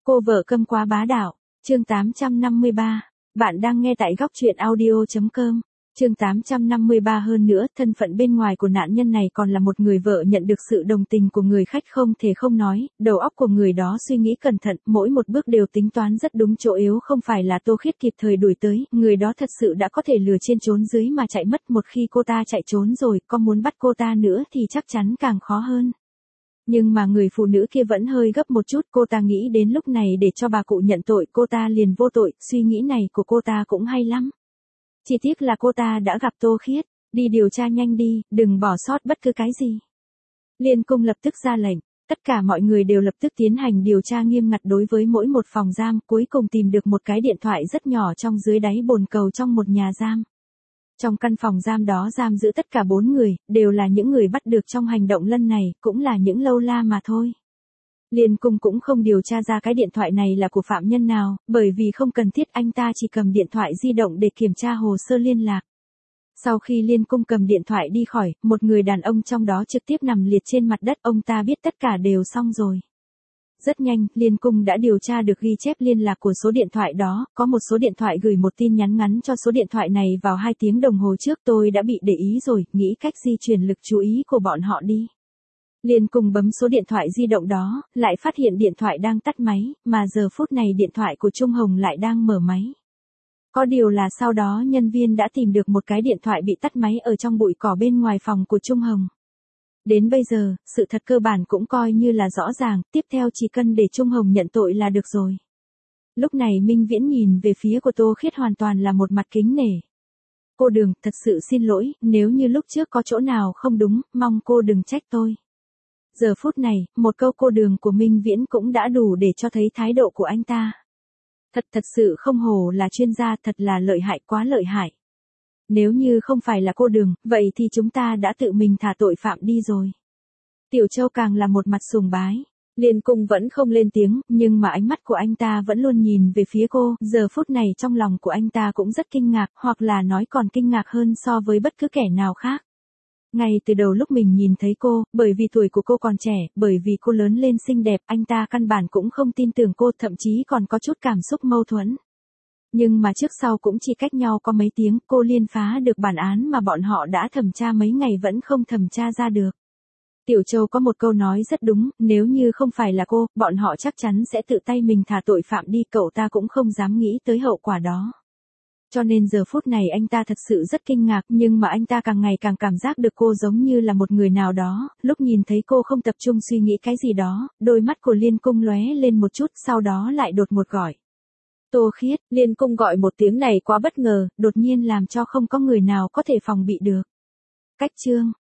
Cô vợ câm quá bá đạo, chương 853. Bạn đang nghe tại góc truyện audio.com. Chương 853. Hơn nữa, thân phận bên ngoài của nạn nhân này còn là một người vợ nhận được sự đồng tình của người khách không thể không nói, đầu óc của người đó suy nghĩ cẩn thận, mỗi một bước đều tính toán rất đúng chỗ yếu, không phải là Tô Khiết kịp thời đuổi tới, người đó thật sự đã có thể lừa trên trốn dưới mà chạy mất. Một khi cô ta chạy trốn rồi, có muốn bắt cô ta nữa thì chắc chắn càng khó hơn. Nhưng mà người phụ nữ kia vẫn hơi gấp một chút, cô ta nghĩ đến lúc này để cho bà cụ nhận tội cô ta liền vô tội, suy nghĩ này của cô ta cũng hay lắm. Chỉ tiếc là cô ta đã gặp Tô Khiết, đi điều tra nhanh đi, đừng bỏ sót bất cứ cái gì. Liên Cung lập tức ra lệnh, tất cả mọi người đều lập tức tiến hành điều tra nghiêm ngặt đối với mỗi một phòng giam, cuối cùng tìm được một cái điện thoại rất nhỏ trong dưới đáy bồn cầu trong một nhà giam. Trong căn phòng giam đó giam giữ tất cả 4 người, đều là những người bắt được trong hành động lần này, cũng là những lâu la mà thôi. Liên Cung cũng không điều tra ra cái điện thoại này là của phạm nhân nào, bởi vì không cần thiết, anh ta chỉ cầm điện thoại di động để kiểm tra hồ sơ liên lạc. Sau khi Liên Cung cầm điện thoại đi khỏi, một người đàn ông trong đó trực tiếp nằm liệt trên mặt đất, ông ta biết tất cả đều xong rồi. Rất nhanh, Liên Cung đã điều tra được ghi chép liên lạc của số điện thoại đó, có một số điện thoại gửi một tin nhắn ngắn cho số điện thoại này vào 2 tiếng đồng hồ trước, tôi đã bị để ý rồi, nghĩ cách di chuyển lực chú ý của bọn họ đi. Liên Cung bấm số điện thoại di động đó, lại phát hiện điện thoại đang tắt máy, mà giờ phút này điện thoại của Trung Hồng lại đang mở máy. Có điều là sau đó nhân viên đã tìm được một cái điện thoại bị tắt máy ở trong bụi cỏ bên ngoài phòng của Trung Hồng. Đến bây giờ, sự thật cơ bản cũng coi như là rõ ràng, tiếp theo chỉ cần để Trung Hồng nhận tội là được rồi. Lúc này Minh Viễn nhìn về phía của Tô Khiết hoàn toàn là một mặt kính nể. Cô Đường, thật sự xin lỗi, nếu như lúc trước có chỗ nào không đúng, mong cô đừng trách tôi. Giờ phút này, một câu cô Đường của Minh Viễn cũng đã đủ để cho thấy thái độ của anh ta. Thật sự không hổ là chuyên gia, thật là lợi hại, quá lợi hại. Nếu như không phải là cô Đường, vậy thì chúng ta đã tự mình thả tội phạm đi rồi. Tiểu Châu càng là một mặt sùng bái. Liên Cung vẫn không lên tiếng, nhưng mà ánh mắt của anh ta vẫn luôn nhìn về phía cô, giờ phút này trong lòng của anh ta cũng rất kinh ngạc, hoặc là nói còn kinh ngạc hơn so với bất cứ kẻ nào khác. Ngay từ đầu lúc mình nhìn thấy cô, bởi vì tuổi của cô còn trẻ, bởi vì cô lớn lên xinh đẹp, anh ta căn bản cũng không tin tưởng cô, thậm chí còn có chút cảm xúc mâu thuẫn. Nhưng mà trước sau cũng chỉ cách nhau có mấy tiếng, cô liên phá được bản án mà bọn họ đã thẩm tra mấy ngày vẫn không thẩm tra ra được. Tiểu Châu có một câu nói rất đúng, nếu như không phải là cô, bọn họ chắc chắn sẽ tự tay mình thả tội phạm đi, cậu ta cũng không dám nghĩ tới hậu quả đó. Cho nên giờ phút này anh ta thật sự rất kinh ngạc, nhưng mà anh ta càng ngày càng cảm giác được cô giống như là một người nào đó, lúc nhìn thấy cô không tập trung suy nghĩ cái gì đó, đôi mắt của Liên Cung lóe lên một chút, sau đó lại đột ngột gọi. Tô Khiết, Liên Cung gọi một tiếng này quá bất ngờ, đột nhiên làm cho không có người nào có thể phòng bị được. Cách chương